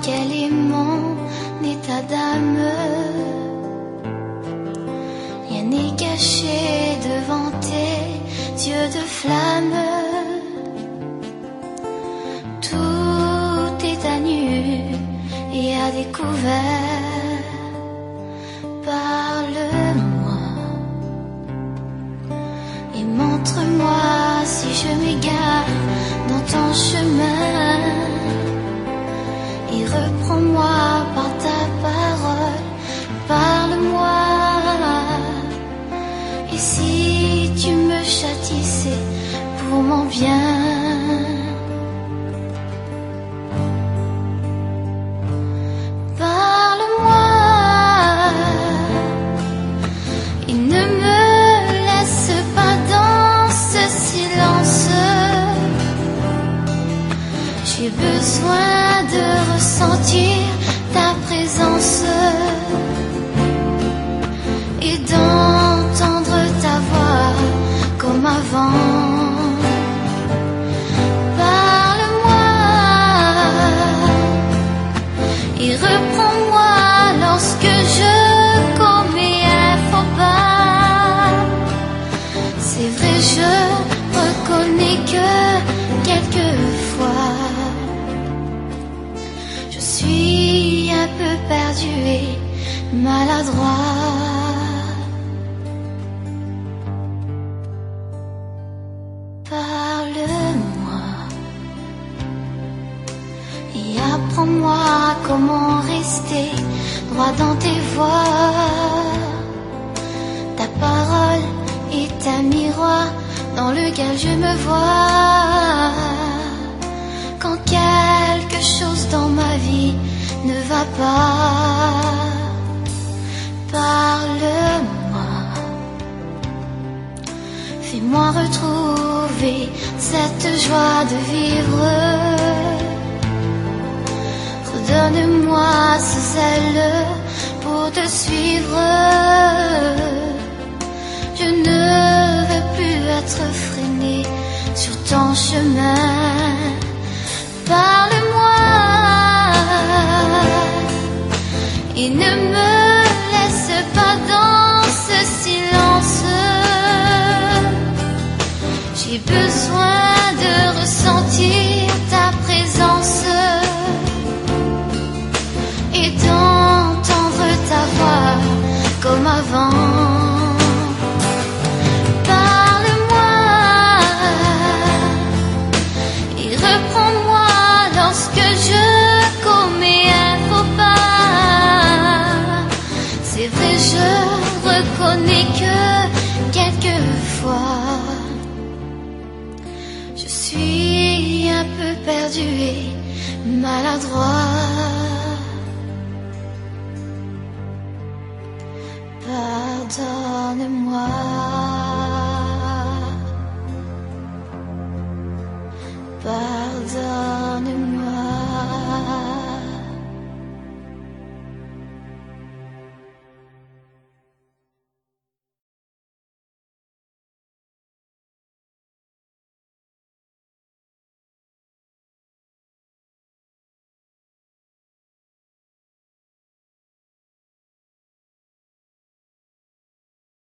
quel est mon état d'âme. Rien n'est caché devant tes yeux de flamme. Tout est à nu et à découvert. Parle-moi et montre-moi si je m'égare dans ton chemin. Et reprends-moi par ta parole, parle-moi. Et si tu me châtissais pour mon bien, parle-moi et ne me laisse pas dans ce silence. J'ai besoin de ressentir ta présence et d'entendre ta voix comme avant. Parle-moi et reprends-moi lorsque je commets un faux pas. C'est vrai, je reconnais que quelquefois je suis un peu perdu et maladroit. Parle-moi et apprends-moi comment rester droit dans tes voies. Ta parole est un miroir dans lequel je me vois. Quand quelque chose dans ma vie ne va pas, parle-moi. Fais-moi retrouver cette joie de vivre. Redonne-moi ce zèle pour te suivre. Je ne veux plus être freiné sur ton chemin. Parle-moi et ne me laisse pas dans ce silence. J'ai besoin de ressentir ta présence et d'entendre ta voix comme avant. Parle-moi et reprends-moi lorsque je commets un faux pas. C'est vrai, je reconnais que quelquefois je suis un peu perdu et maladroit. Pardonne-moi.